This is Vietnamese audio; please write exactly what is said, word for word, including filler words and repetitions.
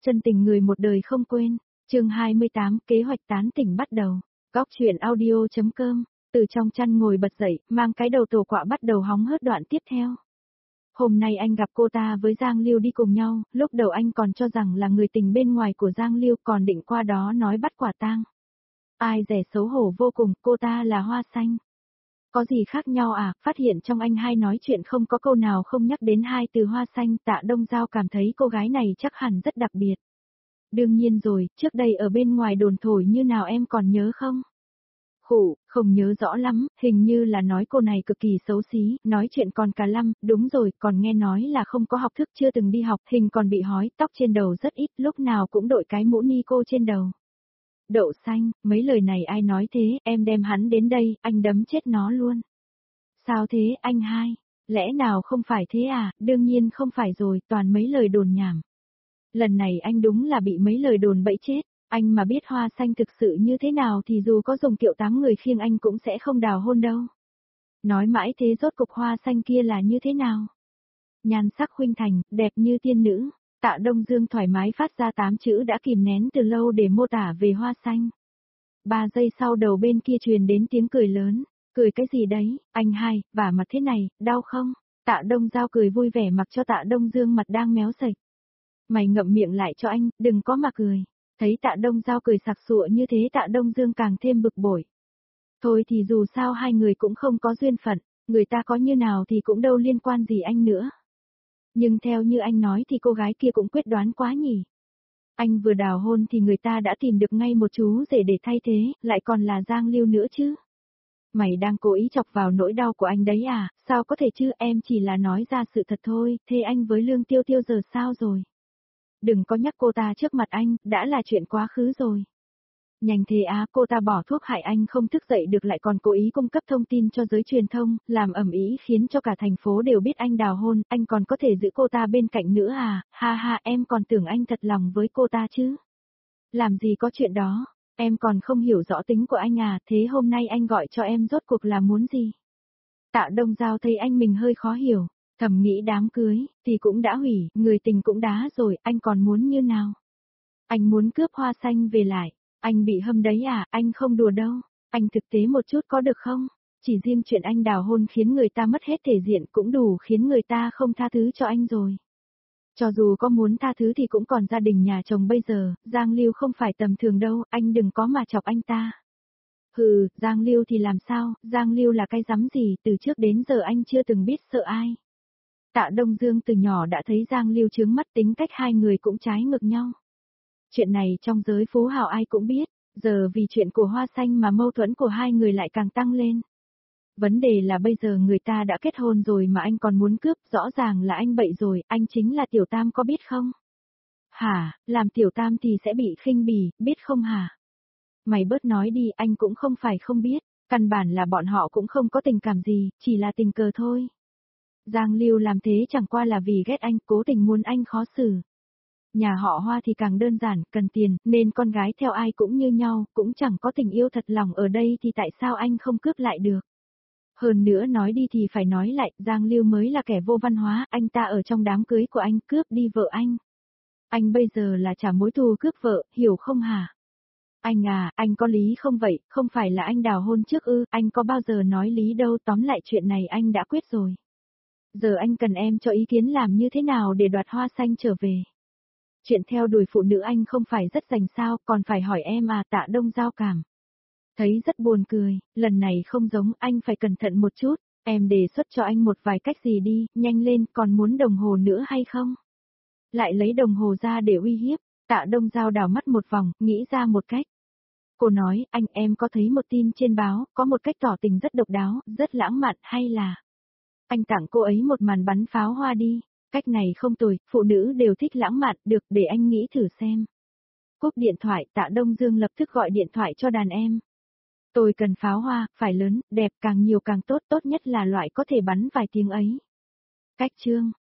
Chân tình người một đời không quên. Chương hai mươi tám, kế hoạch tán tỉnh bắt đầu. Góc truyện audio chấm com. Từ trong chăn ngồi bật dậy, mang cái đầu tổ quạ bắt đầu hóng hớt đoạn tiếp theo. Hôm nay anh gặp cô ta với Giang Lưu đi cùng nhau, lúc đầu anh còn cho rằng là người tình bên ngoài của Giang Lưu, còn định qua đó nói bắt quả tang. Ai dè xấu hổ vô cùng, cô ta là Hoa Xanh. Có gì khác nhau à, phát hiện trong anh hai nói chuyện không có câu nào không nhắc đến hai từ Hoa Xanh. Tạ Đông Giao cảm thấy cô gái này chắc hẳn rất đặc biệt. Đương nhiên rồi, trước đây ở bên ngoài đồn thổi như nào em còn nhớ không? Khủ, không nhớ rõ lắm, hình như là nói cô này cực kỳ xấu xí, nói chuyện còn cả lăm, đúng rồi, còn nghe nói là không có học thức, chưa từng đi học, hình còn bị hói, tóc trên đầu rất ít, lúc nào cũng đội cái mũ ni cô trên đầu. Đậu xanh, mấy lời này ai nói thế, em đem hắn đến đây, anh đấm chết nó luôn. Sao thế, anh hai? Lẽ nào không phải thế à? Đương nhiên không phải rồi, toàn mấy lời đồn nhảm. Lần này anh đúng là bị mấy lời đồn bẫy chết, anh mà biết Hoa Xanh thực sự như thế nào thì dù có dùng kiệu tám người khiêng anh cũng sẽ không đào hôn đâu. Nói mãi thế rốt cục Hoa Xanh kia là như thế nào? Nhan sắc khuynh thành, đẹp như tiên nữ. Tạ Đông Dương thoải mái phát ra tám chữ đã kìm nén từ lâu để mô tả về Hoa Xanh. Ba giây sau đầu bên kia truyền đến tiếng cười lớn. Cười cái gì đấy, anh hai, vả mặt thế này, đau không? Tạ Đông Giao cười vui vẻ mặc cho Tạ Đông Dương mặt đang méo sạch. Mày ngậm miệng lại cho anh, đừng có mà cười. Thấy Tạ Đông Giao cười sặc sụa như thế Tạ Đông Dương càng thêm bực bội. Thôi thì dù sao hai người cũng không có duyên phận, người ta có như nào thì cũng đâu liên quan gì anh nữa. Nhưng theo như anh nói thì cô gái kia cũng quyết đoán quá nhỉ. Anh vừa đào hôn thì người ta đã tìm được ngay một chú rể để thay thế, lại còn là Giang Lưu nữa chứ. Mày đang cố ý chọc vào nỗi đau của anh đấy à, sao có thể chứ, em chỉ là nói ra sự thật thôi, thế anh với Lương Tiêu Tiêu giờ sao rồi? Đừng có nhắc cô ta trước mặt anh, đã là chuyện quá khứ rồi. Nhanh thế á, cô ta bỏ thuốc hại anh không thức dậy được lại còn cố ý cung cấp thông tin cho giới truyền thông, làm ầm ĩ khiến cho cả thành phố đều biết anh đào hôn, anh còn có thể giữ cô ta bên cạnh nữa à, ha ha em còn tưởng anh thật lòng với cô ta chứ. Làm gì có chuyện đó, em còn không hiểu rõ tính của anh à, thế hôm nay anh gọi cho em rốt cuộc là muốn gì? Tạ Đông Giao thấy anh mình hơi khó hiểu, thầm nghĩ đám cưới, thì cũng đã hủy, người tình cũng đá rồi, anh còn muốn như nào? Anh muốn cướp Hoa Xanh về lại. Anh bị hâm đấy à, anh không đùa đâu, anh thực tế một chút có được không? Chỉ riêng chuyện anh đào hôn khiến người ta mất hết thể diện cũng đủ khiến người ta không tha thứ cho anh rồi. Cho dù có muốn tha thứ thì cũng còn gia đình nhà chồng bây giờ, Giang Lưu không phải tầm thường đâu, anh đừng có mà chọc anh ta. Hừ, Giang Lưu thì làm sao, Giang Lưu là cái rắm gì, từ trước đến giờ anh chưa từng biết sợ ai. Tạ Đông Dương từ nhỏ đã thấy Giang Lưu chướng mắt, tính cách hai người cũng trái ngược nhau. Chuyện này trong giới phú hào ai cũng biết, giờ vì chuyện của Hoa Xanh mà mâu thuẫn của hai người lại càng tăng lên. Vấn đề là bây giờ người ta đã kết hôn rồi mà anh còn muốn cướp, rõ ràng là anh bậy rồi, anh chính là Tiểu Tam có biết không? Hả, làm Tiểu Tam thì sẽ bị khinh bỉ, biết không hả? Mày bớt nói đi, anh cũng không phải không biết, căn bản là bọn họ cũng không có tình cảm gì, chỉ là tình cờ thôi. Giang Lưu làm thế chẳng qua là vì ghét anh, cố tình muốn anh khó xử. Nhà họ Hoa thì càng đơn giản, cần tiền, nên con gái theo ai cũng như nhau, cũng chẳng có tình yêu thật lòng ở đây thì tại sao anh không cướp lại được. Hơn nữa nói đi thì phải nói lại, Giang Lưu mới là kẻ vô văn hóa, anh ta ở trong đám cưới của anh cướp đi vợ anh. Anh bây giờ là trả mối thù cướp vợ, hiểu không hả? Anh à, anh có lý không vậy, không phải là anh đào hôn trước ư, anh có bao giờ nói lý đâu, tóm lại chuyện này anh đã quyết rồi. Giờ anh cần em cho ý kiến làm như thế nào để đoạt Hoa Xanh trở về. Chuyện theo đuổi phụ nữ anh không phải rất rành sao, còn phải hỏi em à, Tạ Đông Giao cảm. Thấy rất buồn cười, lần này không giống, anh phải cẩn thận một chút, em đề xuất cho anh một vài cách gì đi, nhanh lên, còn muốn đồng hồ nữa hay không? Lại lấy đồng hồ ra để uy hiếp, Tạ Đông Giao đảo mắt một vòng, nghĩ ra một cách. Cô nói, anh em có thấy một tin trên báo, có một cách tỏ tình rất độc đáo, rất lãng mạn, hay là anh tặng cô ấy một màn bắn pháo hoa đi. Cách này không tồi, phụ nữ đều thích lãng mạn, được, để anh nghĩ thử xem. Cúp điện thoại, Tạ Đông Dương lập tức gọi điện thoại cho đàn em. Tôi cần pháo hoa, phải lớn, đẹp, càng nhiều càng tốt, tốt nhất là loại có thể bắn vài tiếng ấy. Cách chương,